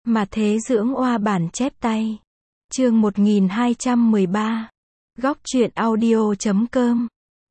Mà thế dưỡng oa bản chép tay. Chương 1213. Góc truyện audio.com.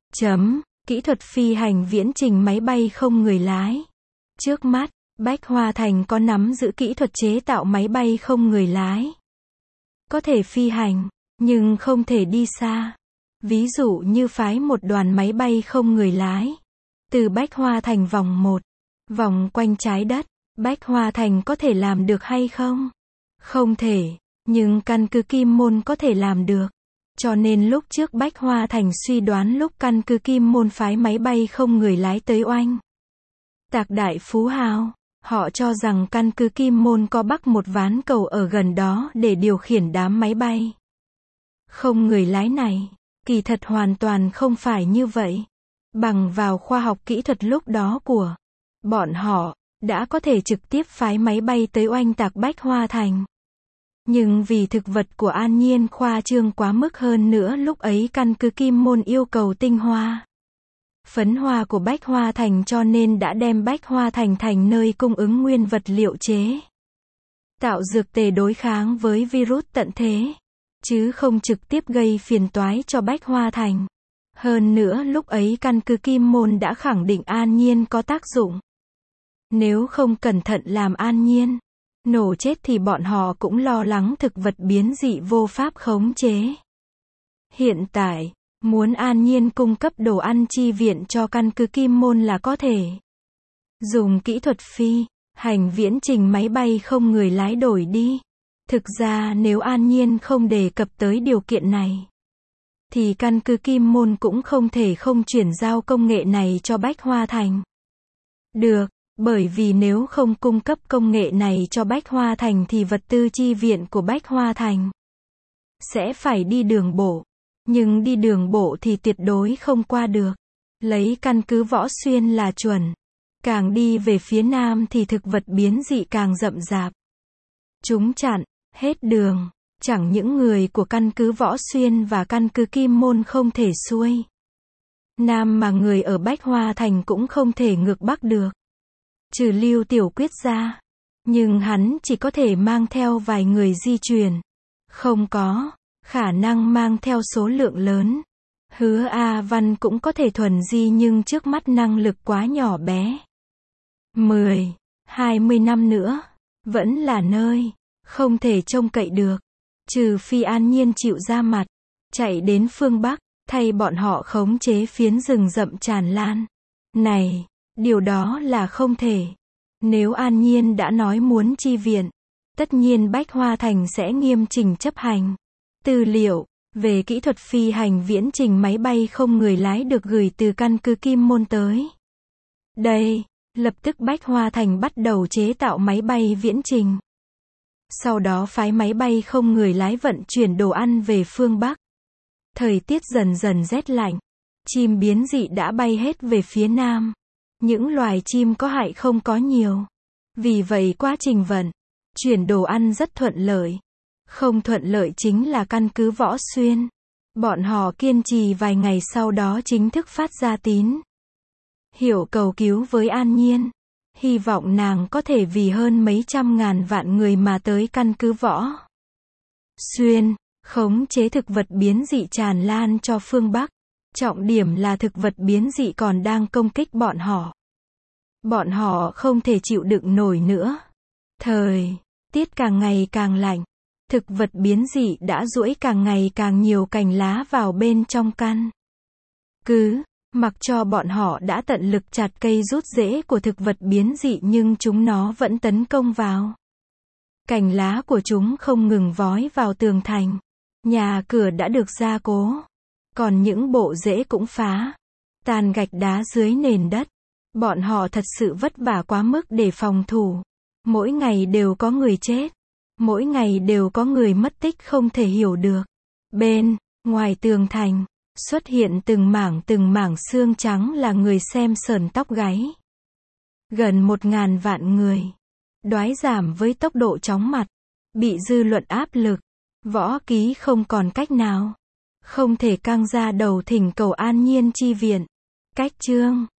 Kỹ thuật phi hành viễn trình máy bay không người lái. Trước mắt, Bách Hoa Thành có nắm giữ kỹ thuật chế tạo máy bay không người lái. Có thể phi hành, nhưng không thể đi xa. Ví dụ như phái một đoàn máy bay không người lái. Từ Bách Hoa Thành vòng 1, vòng quanh trái đất. Bách Hoa Thành có thể làm được hay không? Không thể, nhưng căn cứ Kim Môn có thể làm được. Cho nên lúc trước Bách Hoa Thành suy đoán lúc căn cứ Kim Môn phái máy bay không người lái tới oanh tạc Đại Phú Hào, họ cho rằng căn cứ Kim Môn có bắc một ván cầu ở gần đó để điều khiển đám máy bay không người lái này. Kỳ thật hoàn toàn không phải như vậy. Bằng vào khoa học kỹ thuật lúc đó của bọn họ, đã có thể trực tiếp phái máy bay tới oanh tạc Bách Hoa Thành. Nhưng vì thực vật của An Nhiên khoa trương quá mức, hơn nữa lúc ấy căn cứ Kim Môn yêu cầu tinh hoa, phấn hoa của Bách Hoa Thành, cho nên đã đem Bách Hoa Thành thành nơi cung ứng nguyên vật liệu chế tạo dược tề đối kháng với virus tận thế, chứ không trực tiếp gây phiền toái cho Bách Hoa Thành. Hơn nữa lúc ấy căn cứ Kim Môn đã khẳng định An Nhiên có tác dụng. Nếu không cẩn thận làm An Nhiên nổ chết thì bọn họ cũng lo lắng thực vật biến dị vô pháp khống chế. Hiện tại, muốn An Nhiên cung cấp đồ ăn chi viện cho căn cứ Kim Môn là có thể dùng kỹ thuật phi hành viễn trình máy bay không người lái đổi đi. Thực ra nếu An Nhiên không đề cập tới điều kiện này, thì căn cứ Kim Môn cũng không thể không chuyển giao công nghệ này cho Bách Hoa Thành được. Bởi vì nếu không cung cấp công nghệ này cho Bách Hoa Thành thì vật tư chi viện của Bách Hoa Thành sẽ phải đi đường bộ. Nhưng đi đường bộ thì tuyệt đối không qua được. Lấy căn cứ Võ Xuyên là chuẩn. Càng đi về phía nam thì thực vật biến dị càng rậm rạp. Chúng chặn hết đường. Chẳng những người của căn cứ Võ Xuyên và căn cứ Kim Môn không thể xuôi nam, mà người ở Bách Hoa Thành cũng không thể ngược bắc được. Trừ Lưu Tiểu Quyết ra. Nhưng hắn chỉ có thể mang theo vài người di chuyển. Không có khả năng mang theo số lượng lớn. Hứa A Văn cũng có thể thuần di, nhưng trước mắt năng lực quá nhỏ bé. 10, 20 năm nữa, vẫn là nơi không thể trông cậy được. Trừ phi An Nhiên chịu ra mặt, chạy đến phương Bắc, thay bọn họ khống chế phiến rừng rậm tràn lan này. Điều đó là không thể. Nếu An Nhiên đã nói muốn chi viện, tất nhiên Bách Hoa Thành sẽ nghiêm chỉnh chấp hành. Tư liệu về kỹ thuật phi hành viễn trình máy bay không người lái được gửi từ căn cứ Kim Môn tới đây. Lập tức Bách Hoa Thành bắt đầu chế tạo máy bay viễn trình. Sau đó phái máy bay không người lái vận chuyển đồ ăn về phương Bắc. Thời tiết dần dần rét lạnh. Chim biến dị đã bay hết về phía nam. Những loài chim có hại không có nhiều. Vì vậy quá trình vận chuyển đồ ăn rất thuận lợi. Không thuận lợi chính là căn cứ Võ Xuyên. Bọn họ kiên trì vài ngày sau đó chính thức phát ra tín hiệu cầu cứu với An Nhiên. Hy vọng nàng có thể vì hơn mấy trăm ngàn vạn người mà tới căn cứ Võ Xuyên, khống chế thực vật biến dị tràn lan cho phương Bắc. Trọng điểm là thực vật biến dị còn đang công kích bọn họ. Bọn họ không thể chịu đựng nổi nữa. Thời tiết càng ngày càng lạnh. Thực vật biến dị đã giũa càng ngày càng nhiều cành lá vào bên trong căn cứ. Mặc cho bọn họ đã tận lực chặt cây rút rễ của thực vật biến dị, nhưng chúng nó vẫn tấn công vào. Cành lá của chúng không ngừng vói vào tường thành. Nhà cửa đã được gia cố. Còn những bộ rễ cũng phá tan gạch đá dưới nền đất. Bọn họ thật sự vất vả quá mức để phòng thủ. Mỗi ngày đều có người chết. Mỗi ngày đều có người mất tích không thể hiểu được. Bên ngoài tường thành xuất hiện từng mảng xương trắng, là người xem sởn tóc gáy. Gần 1.000 vạn người đói giảm với tốc độ chóng mặt. Bị dư luận áp lực. Võ Ký không còn cách nào. Không thể căng ra đầu thỉnh cầu An Nhiên chi viện. Cách chương